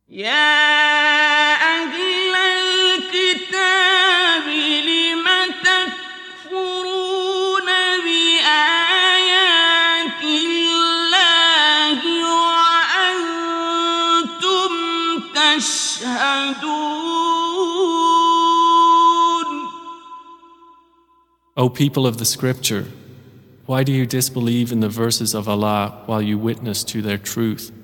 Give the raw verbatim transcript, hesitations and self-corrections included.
يا أهل الكتاب لم تكفرون بآيات الله وأنتم تشهدون. O people of the scripture, why do you disbelieve in the verses of Allah while you witness to their truth?